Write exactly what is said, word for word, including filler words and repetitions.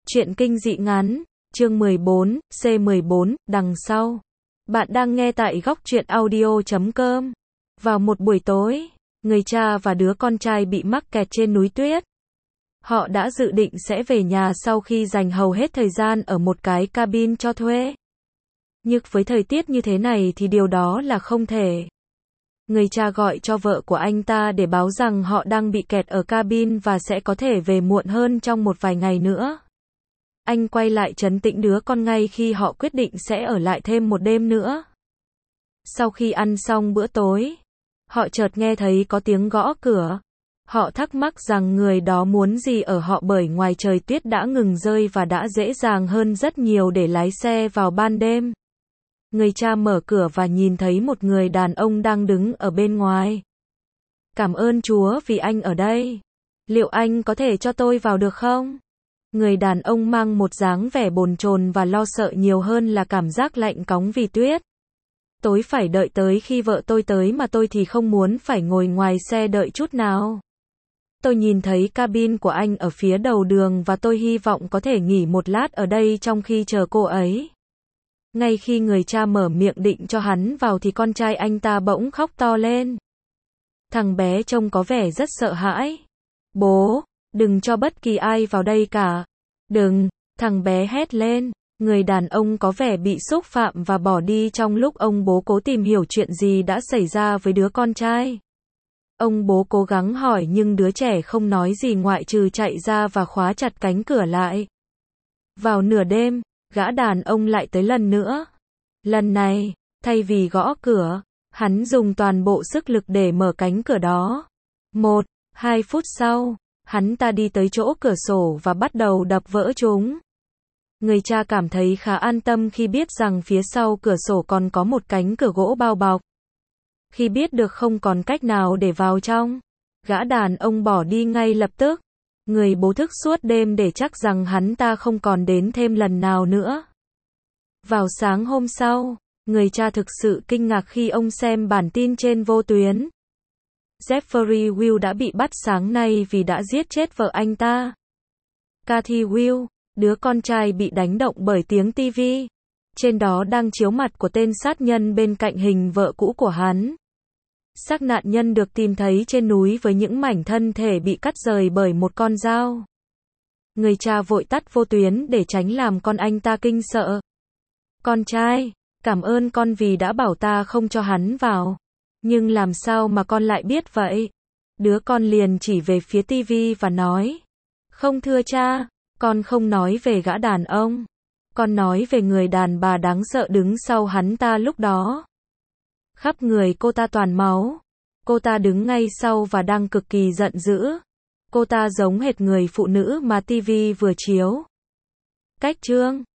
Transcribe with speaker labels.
Speaker 1: Truyện kinh dị ngắn, chương mười bốn, C mười bốn, đằng sau. Bạn đang nghe tại góc truyện audio chấm com. Vào một buổi tối, người cha và đứa con trai bị mắc kẹt trên núi tuyết. Họ đã dự định sẽ về nhà sau khi dành hầu hết thời gian ở một cái cabin cho thuê. Nhưng với thời tiết như thế này thì điều đó là không thể. Người cha gọi cho vợ của anh ta để báo rằng họ đang bị kẹt ở cabin và sẽ có thể về muộn hơn trong một vài ngày nữa. Anh quay lại trấn tĩnh đứa con ngay khi họ quyết định sẽ ở lại thêm một đêm nữa. Sau khi ăn xong bữa tối, họ chợt nghe thấy có tiếng gõ cửa. Họ thắc mắc rằng người đó muốn gì ở họ bởi ngoài trời tuyết đã ngừng rơi và đã dễ dàng hơn rất nhiều để lái xe vào ban đêm. Người cha mở cửa và nhìn thấy một người đàn ông đang đứng ở bên ngoài. Cảm ơn Chúa vì anh ở đây. Liệu anh có thể cho tôi vào được không? Người đàn ông mang một dáng vẻ bồn chồn và lo sợ nhiều hơn là cảm giác lạnh cóng vì tuyết. Tôi phải đợi tới khi vợ tôi tới mà tôi thì không muốn phải ngồi ngoài xe đợi chút nào. Tôi nhìn thấy cabin của anh ở phía đầu đường và tôi hy vọng có thể nghỉ một lát ở đây trong khi chờ cô ấy. Ngay khi người cha mở miệng định cho hắn vào thì con trai anh ta bỗng khóc to lên. Thằng bé trông có vẻ rất sợ hãi. Bố, đừng cho bất kỳ ai vào đây cả. Đừng, thằng bé hét lên. Người đàn ông có vẻ bị xúc phạm và bỏ đi trong lúc ông bố cố tìm hiểu chuyện gì đã xảy ra với đứa con trai. Ông bố cố gắng hỏi nhưng đứa trẻ không nói gì ngoại trừ chạy ra và khóa chặt cánh cửa lại. Vào nửa đêm, gã đàn ông lại tới lần nữa. Lần này, thay vì gõ cửa, hắn dùng toàn bộ sức lực để mở cánh cửa đó. Một, hai phút sau, hắn ta đi tới chỗ cửa sổ và bắt đầu đập vỡ chúng. Người cha cảm thấy khá an tâm khi biết rằng phía sau cửa sổ còn có một cánh cửa gỗ bao bọc. Khi biết được không còn cách nào để vào trong, gã đàn ông bỏ đi ngay lập tức. Người bố thức suốt đêm để chắc rằng hắn ta không còn đến thêm lần nào nữa. Vào sáng hôm sau, người cha thực sự kinh ngạc khi ông xem bản tin trên vô tuyến. Jeffrey Will đã bị bắt sáng nay vì đã giết chết vợ anh ta. Kathy Will, đứa con trai bị đánh động bởi tiếng ti vi. Trên đó đang chiếu mặt của tên sát nhân bên cạnh hình vợ cũ của hắn. Xác nạn nhân được tìm thấy trên núi với những mảnh thân thể bị cắt rời bởi một con dao. Người cha vội tắt vô tuyến để tránh làm con anh ta kinh sợ. Con trai, cảm ơn con vì đã bảo ta không cho hắn vào. Nhưng làm sao mà con lại biết vậy? Đứa con liền chỉ về phía ti vi và nói. Không thưa cha, con không nói về gã đàn ông. Con nói về người đàn bà đáng sợ đứng sau hắn ta lúc đó. Khắp người cô ta toàn máu. Cô ta đứng ngay sau và đang cực kỳ giận dữ. Cô ta giống hệt người phụ nữ mà ti vi vừa chiếu. Cách chương